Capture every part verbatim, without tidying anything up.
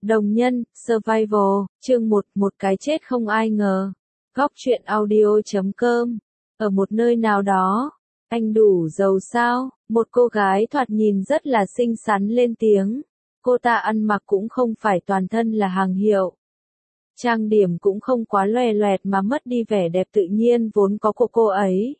Đồng nhân, Survival, chương một, một cái chết không ai ngờ. Góc truyện audio chấm com. Ở một nơi nào đó, anh đủ giàu sao? Một cô gái thoạt nhìn rất là xinh xắn lên tiếng. Cô ta ăn mặc cũng không phải toàn thân là hàng hiệu. Trang điểm cũng không quá loè loẹt mà mất đi vẻ đẹp tự nhiên vốn có của cô ấy.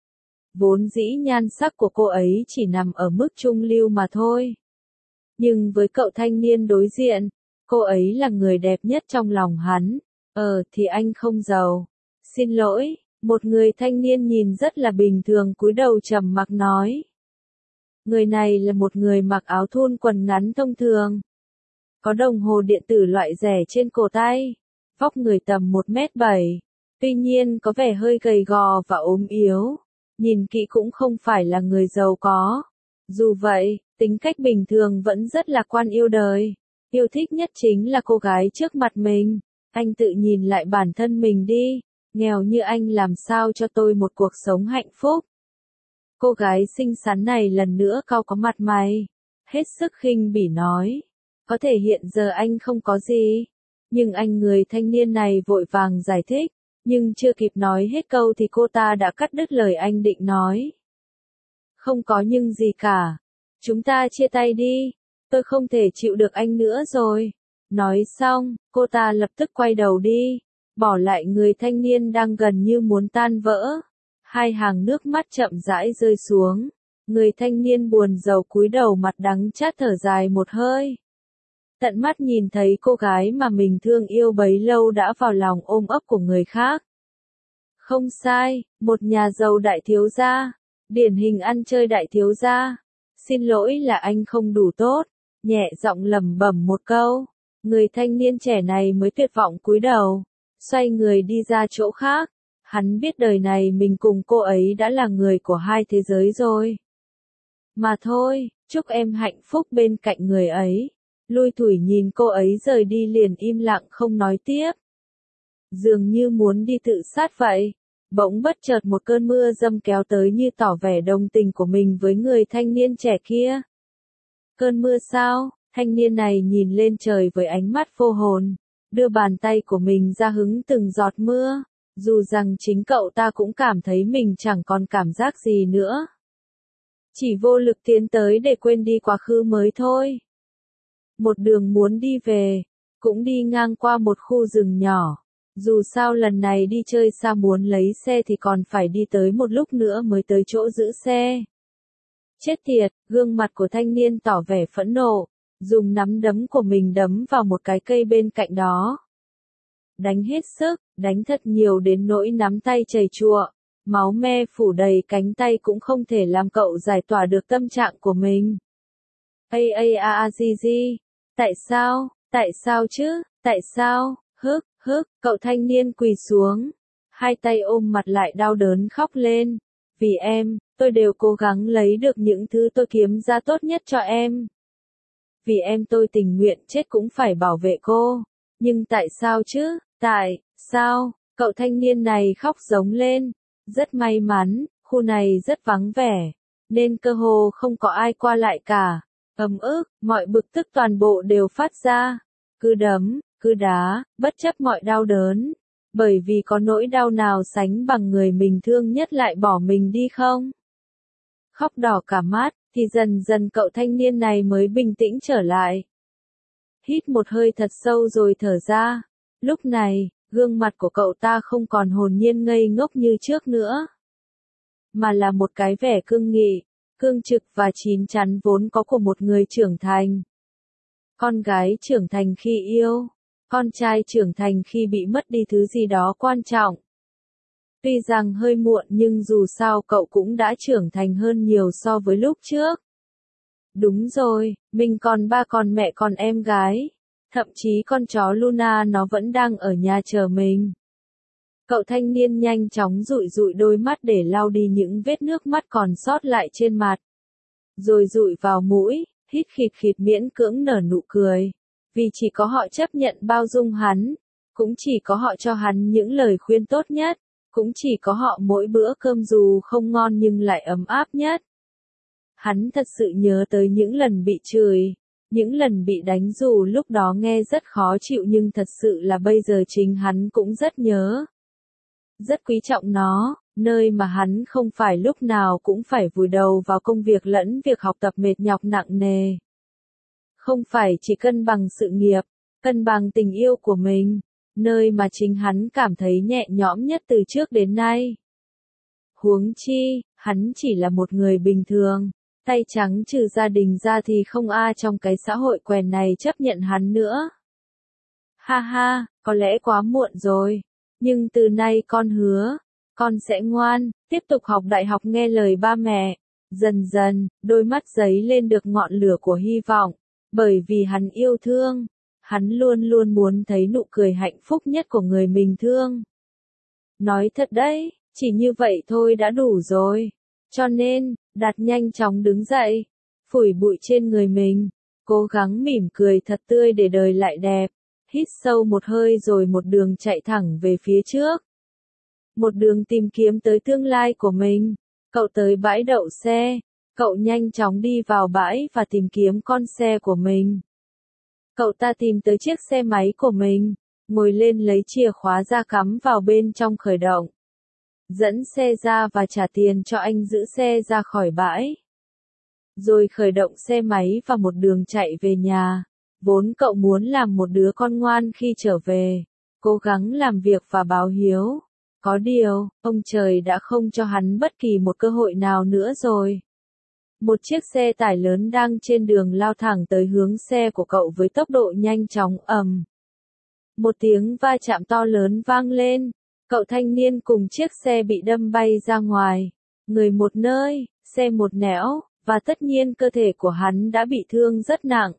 Vốn dĩ nhan sắc của cô ấy chỉ nằm ở mức trung lưu mà thôi. Nhưng với cậu thanh niên đối diện, cô ấy là người đẹp nhất trong lòng hắn. Ờ thì anh không giàu. Xin lỗi, một người thanh niên nhìn rất là bình thường cúi đầu trầm mặc nói. Người này là một người mặc áo thun quần ngắn thông thường. Có đồng hồ điện tử loại rẻ trên cổ tay. Vóc người tầm một mét bảy. Tuy nhiên có vẻ hơi gầy gò và ốm yếu. Nhìn kỹ cũng không phải là người giàu có. Dù vậy, tính cách bình thường vẫn rất lạc quan yêu đời. Yêu thích nhất chính là cô gái trước mặt mình. Anh tự nhìn lại bản thân mình đi. Nghèo như anh làm sao cho tôi một cuộc sống hạnh phúc. Cô gái xinh xắn này lần nữa cau có mặt mày. Hết sức khinh bỉ nói. Có thể hiện giờ anh không có gì. Nhưng anh người thanh niên này vội vàng giải thích. Nhưng chưa kịp nói hết câu thì cô ta đã cắt đứt lời anh định nói. Không có nhưng gì cả. Chúng ta chia tay đi. Tôi không thể chịu được anh nữa rồi. Nói xong, cô ta lập tức quay đầu đi. Bỏ lại người thanh niên đang gần như muốn tan vỡ. Hai hàng nước mắt chậm rãi rơi xuống. Người thanh niên buồn rầu cúi đầu mặt đắng chát thở dài một hơi. Tận mắt nhìn thấy cô gái mà mình thương yêu bấy lâu đã vào lòng ôm ấp của người khác. Không sai, một nhà giàu đại thiếu gia. Điển hình ăn chơi đại thiếu gia. Xin lỗi là anh không đủ tốt. Nhẹ giọng lẩm bẩm một câu. Người thanh niên trẻ này mới tuyệt vọng cúi đầu. Xoay người đi ra chỗ khác. Hắn biết đời này mình cùng cô ấy đã là người của hai thế giới rồi. Mà thôi, chúc em hạnh phúc bên cạnh người ấy. Lui thủi nhìn cô ấy rời đi liền im lặng không nói tiếp. Dường như muốn đi tự sát vậy. Bỗng bất chợt một cơn mưa dâm kéo tới như tỏ vẻ đồng tình của mình với người thanh niên trẻ kia. Cơn mưa sao? Thanh niên này nhìn lên trời với ánh mắt vô hồn. Đưa bàn tay của mình ra hứng từng giọt mưa. Dù rằng chính cậu ta cũng cảm thấy mình chẳng còn cảm giác gì nữa. Chỉ vô lực tiến tới để quên đi quá khứ mới thôi. Một đường muốn đi về. Cũng đi ngang qua một khu rừng nhỏ. Dù sao lần này đi chơi xa muốn lấy xe thì còn phải đi tới một lúc nữa mới tới chỗ giữ xe. Chết tiệt, gương mặt của thanh niên tỏ vẻ phẫn nộ. Dùng nắm đấm của mình đấm vào một cái cây bên cạnh đó. Đánh hết sức, đánh thật nhiều đến nỗi nắm tay chảy chùa. Máu me phủ đầy cánh tay cũng không thể làm cậu giải tỏa được tâm trạng của mình. A a a a gì gì? Tại sao? Tại sao chứ? Tại sao? Hức, hức, cậu thanh niên quỳ xuống. Hai tay ôm mặt lại đau đớn khóc lên. Vì em, tôi đều cố gắng lấy được những thứ tôi kiếm ra tốt nhất cho em. Vì em tôi tình nguyện chết cũng phải bảo vệ cô. Nhưng tại sao chứ? Tại, sao? Cậu thanh niên này khóc giống lên. Rất may mắn, khu này rất vắng vẻ. Nên cơ hồ không có ai qua lại cả. Ấm ức, mọi bực tức toàn bộ đều phát ra. Cứ đấm, cứ đá, bất chấp mọi đau đớn. Bởi vì có nỗi đau nào sánh bằng người mình thương nhất lại bỏ mình đi không? Khóc đỏ cả mắt, thì dần dần cậu thanh niên này mới bình tĩnh trở lại. Hít một hơi thật sâu rồi thở ra. Lúc này, gương mặt của cậu ta không còn hồn nhiên ngây ngốc như trước nữa. Mà là một cái vẻ cương nghị, cương trực và chín chắn vốn có của một người trưởng thành. Con gái trưởng thành khi yêu. Con trai trưởng thành khi bị mất đi thứ gì đó quan trọng. Tuy rằng hơi muộn nhưng dù sao cậu cũng đã trưởng thành hơn nhiều so với lúc trước. Đúng rồi, mình còn ba còn mẹ còn em gái. Thậm chí con chó Luna nó vẫn đang ở nhà chờ mình. Cậu thanh niên nhanh chóng dụi dụi đôi mắt để lau đi những vết nước mắt còn sót lại trên mặt. Rồi dụi vào mũi, hít khịt khịt miễn cưỡng nở nụ cười. Vì chỉ có họ chấp nhận bao dung hắn. Cũng chỉ có họ cho hắn những lời khuyên tốt nhất. Cũng chỉ có họ mỗi bữa cơm dù không ngon nhưng lại ấm áp nhất. Hắn thật sự nhớ tới những lần bị chửi. Những lần bị đánh dù lúc đó nghe rất khó chịu nhưng thật sự là bây giờ chính hắn cũng rất nhớ. Rất quý trọng nó, nơi mà hắn không phải lúc nào cũng phải vùi đầu vào công việc lẫn việc học tập mệt nhọc nặng nề. Không phải chỉ cân bằng sự nghiệp, cân bằng tình yêu của mình, nơi mà chính hắn cảm thấy nhẹ nhõm nhất từ trước đến nay. Huống chi, hắn chỉ là một người bình thường, tay trắng trừ gia đình ra thì không ai trong cái xã hội quèn này chấp nhận hắn nữa. Ha ha, có lẽ quá muộn rồi, nhưng từ nay con hứa, con sẽ ngoan, tiếp tục học đại học nghe lời ba mẹ. Dần dần, đôi mắt giấy lên được ngọn lửa của hy vọng, bởi vì hắn yêu thương, hắn luôn luôn muốn thấy nụ cười hạnh phúc nhất của người mình thương. Nói thật đấy, chỉ như vậy thôi đã đủ rồi. Cho nên, Đạt nhanh chóng đứng dậy, phủi bụi trên người mình, cố gắng mỉm cười thật tươi để đời lại đẹp, hít sâu một hơi rồi một đường chạy thẳng về phía trước. Một đường tìm kiếm tới tương lai của mình. Cậu tới bãi đậu xe, cậu nhanh chóng đi vào bãi và tìm kiếm con xe của mình. Cậu ta tìm tới chiếc xe máy của mình, ngồi lên lấy chìa khóa ra cắm vào bên trong khởi động. Dẫn xe ra và trả tiền cho anh giữ xe ra khỏi bãi. Rồi khởi động xe máy và một đường chạy về nhà. Vốn cậu muốn làm một đứa con ngoan khi trở về, cố gắng làm việc và báo hiếu. Có điều, ông trời đã không cho hắn bất kỳ một cơ hội nào nữa rồi. Một chiếc xe tải lớn đang trên đường lao thẳng tới hướng xe của cậu với tốc độ nhanh chóng ầm. Một tiếng va chạm to lớn vang lên, cậu thanh niên cùng chiếc xe bị đâm bay ra ngoài. Người một nơi, xe một nẻo, và tất nhiên cơ thể của hắn đã bị thương rất nặng.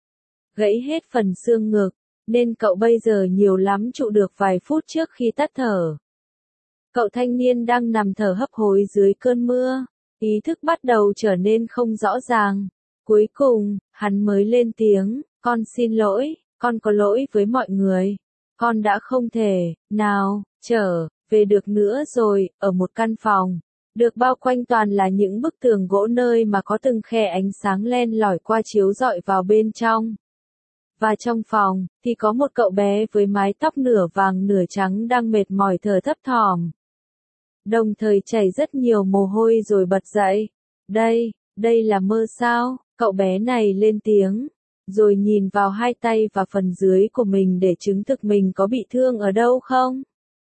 Gãy hết phần xương ngực, nên cậu bây giờ nhiều lắm trụ được vài phút trước khi tắt thở. Cậu thanh niên đang nằm thở hấp hối dưới cơn mưa, ý thức bắt đầu trở nên không rõ ràng. Cuối cùng, hắn mới lên tiếng, con xin lỗi, con có lỗi với mọi người. Con đã không thể, nào, trở về được nữa rồi, ở một căn phòng, được bao quanh toàn là những bức tường gỗ nơi mà có từng khe ánh sáng len lỏi qua chiếu rọi vào bên trong. Và trong phòng, thì có một cậu bé với mái tóc nửa vàng nửa trắng đang mệt mỏi thở thấp thỏm. Đồng thời chảy rất nhiều mồ hôi rồi bật dậy. Đây, đây là mơ sao? Cậu bé này lên tiếng, rồi nhìn vào hai tay và phần dưới của mình để chứng thực mình có bị thương ở đâu không?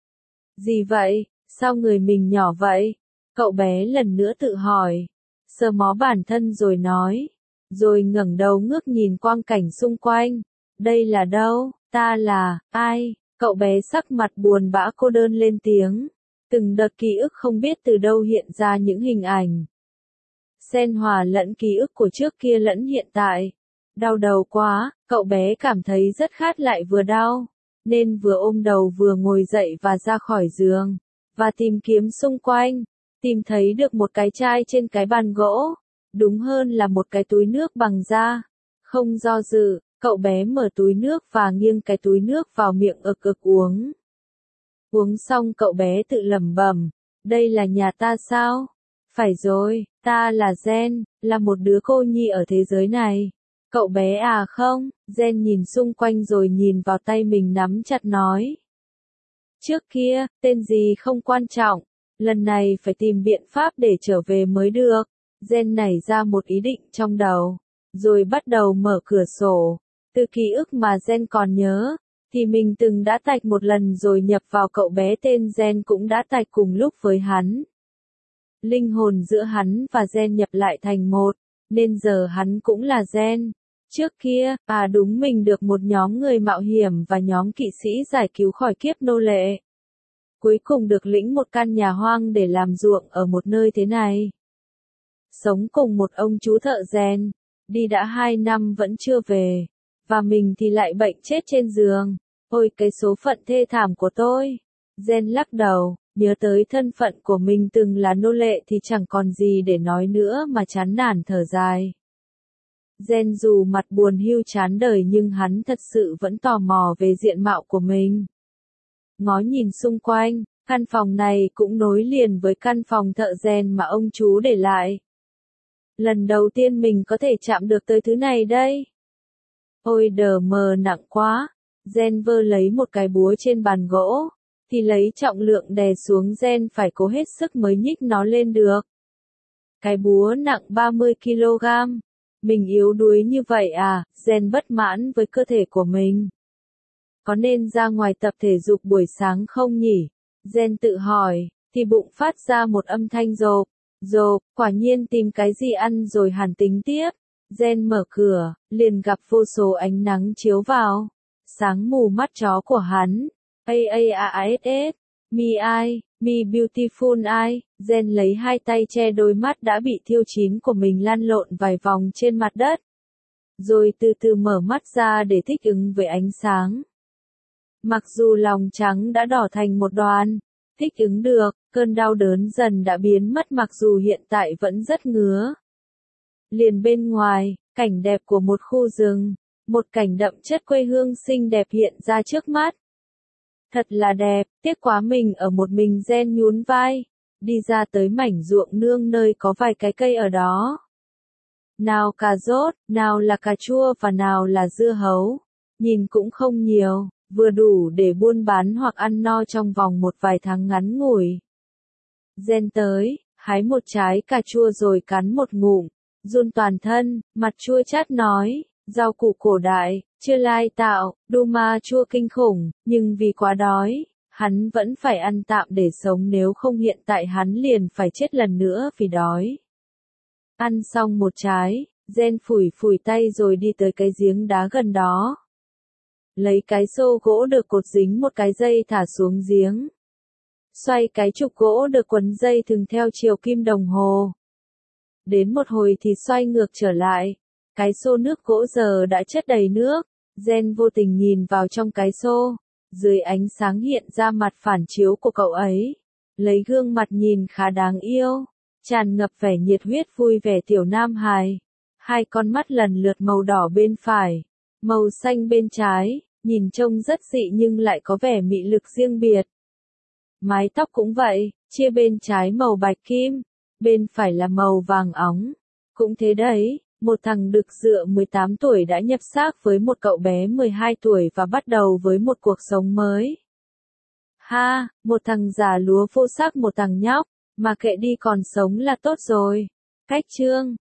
Gì vậy? Sao người mình nhỏ vậy? Cậu bé lần nữa tự hỏi, sờ mó bản thân rồi nói, rồi ngẩng đầu ngước nhìn quang cảnh xung quanh. Đây là đâu? Ta là ai? Cậu bé sắc mặt buồn bã cô đơn lên tiếng. Từng đợt ký ức không biết từ đâu hiện ra những hình ảnh. Xen hòa lẫn ký ức của trước kia lẫn hiện tại. Đau đầu quá, cậu bé cảm thấy rất khát lại vừa đau, nên vừa ôm đầu vừa ngồi dậy và ra khỏi giường, và tìm kiếm xung quanh, tìm thấy được một cái chai trên cái bàn gỗ, đúng hơn là một cái túi nước bằng da. Không do dự, cậu bé mở túi nước và nghiêng cái túi nước vào miệng ực ực uống. Uống xong cậu bé tự lẩm bẩm, đây là nhà ta sao? Phải rồi, ta là Jen, là một đứa cô nhi ở thế giới này. Cậu bé à không? Jen nhìn xung quanh rồi nhìn vào tay mình nắm chặt nói. Trước kia, tên gì không quan trọng, lần này phải tìm biện pháp để trở về mới được. Jen nảy ra một ý định trong đầu, rồi bắt đầu mở cửa sổ. Từ ký ức mà Jen còn nhớ, thì mình từng đã tạch một lần rồi nhập vào cậu bé tên Jen cũng đã tạch cùng lúc với hắn. Linh hồn giữa hắn và Jen nhập lại thành một, nên giờ hắn cũng là Jen. Trước kia, à đúng mình được một nhóm người mạo hiểm và nhóm kỵ sĩ giải cứu khỏi kiếp nô lệ. Cuối cùng được lĩnh một căn nhà hoang để làm ruộng ở một nơi thế này. Sống cùng một ông chú thợ rèn, đi đã hai năm vẫn chưa về, và mình thì lại bệnh chết trên giường. Ôi cái số phận thê thảm của tôi. Jen lắc đầu, nhớ tới thân phận của mình từng là nô lệ thì chẳng còn gì để nói nữa mà chán nản thở dài. Jen dù mặt buồn hiu chán đời nhưng hắn thật sự vẫn tò mò về diện mạo của mình. Ngó nhìn xung quanh, căn phòng này cũng nối liền với căn phòng thợ rèn mà ông chú để lại. Lần đầu tiên mình có thể chạm được tới thứ này đây. Ôi đờ mờ nặng quá. Jen vơ lấy một cái búa trên bàn gỗ, thì lấy trọng lượng đè xuống Jen phải cố hết sức mới nhích nó lên được. Cái búa nặng ba mươi ki lô gam. Mình yếu đuối như vậy à? Jen bất mãn với cơ thể của mình. Có nên ra ngoài tập thể dục buổi sáng không nhỉ? Jen tự hỏi, thì bụng phát ra một âm thanh rộp, rộp, quả nhiên tìm cái gì ăn rồi hẳn tính tiếp. Jen mở cửa, liền gặp vô số ánh nắng chiếu vào. Sáng mù mắt chó của hắn. A A A S S. Me I, me beautiful I. Jen lấy hai tay che đôi mắt đã bị thiêu chín của mình lăn lộn vài vòng trên mặt đất. Rồi từ từ mở mắt ra để thích ứng với ánh sáng. Mặc dù lòng trắng đã đỏ thành một đoàn, thích ứng được, cơn đau đớn dần đã biến mất mặc dù hiện tại vẫn rất ngứa. Liền bên ngoài, cảnh đẹp của một khu rừng, một cảnh đậm chất quê hương xinh đẹp hiện ra trước mắt. Thật là đẹp, tiếc quá mình ở một mình. Jen nhún vai, đi ra tới mảnh ruộng nương nơi có vài cái cây ở đó. Nào cà rốt, nào là cà chua và nào là dưa hấu. Nhìn cũng không nhiều, vừa đủ để buôn bán hoặc ăn no trong vòng một vài tháng ngắn ngủi. Jen tới, hái một trái cà chua rồi cắn một ngụm, run toàn thân, mặt chua chát nói, rau củ cổ đại, chưa lai tạo, Duma chua kinh khủng, nhưng vì quá đói, hắn vẫn phải ăn tạm để sống nếu không hiện tại hắn liền phải chết lần nữa vì đói. Ăn xong một trái, Jen phủi phủi tay rồi đi tới cái giếng đá gần đó. Lấy cái xô gỗ được cột dính một cái dây thả xuống giếng. Xoay cái trục gỗ được quấn dây thừng theo chiều kim đồng hồ. Đến một hồi thì xoay ngược trở lại. Cái xô nước gỗ giờ đã chất đầy nước. Jen vô tình nhìn vào trong cái xô. Dưới ánh sáng hiện ra mặt phản chiếu của cậu ấy. Lấy gương mặt nhìn khá đáng yêu. Tràn ngập vẻ nhiệt huyết vui vẻ tiểu nam hài. Hai con mắt lần lượt màu đỏ bên phải, màu xanh bên trái, nhìn trông rất dị nhưng lại có vẻ mị lực riêng biệt. Mái tóc cũng vậy, chia bên trái màu bạch kim, bên phải là màu vàng óng. Cũng thế đấy, một thằng đực dựa mười tám tuổi đã nhập xác với một cậu bé mười hai tuổi và bắt đầu với một cuộc sống mới. Ha, một thằng già lúa vô xác một thằng nhóc, mà kệ đi còn sống là tốt rồi. Cách chương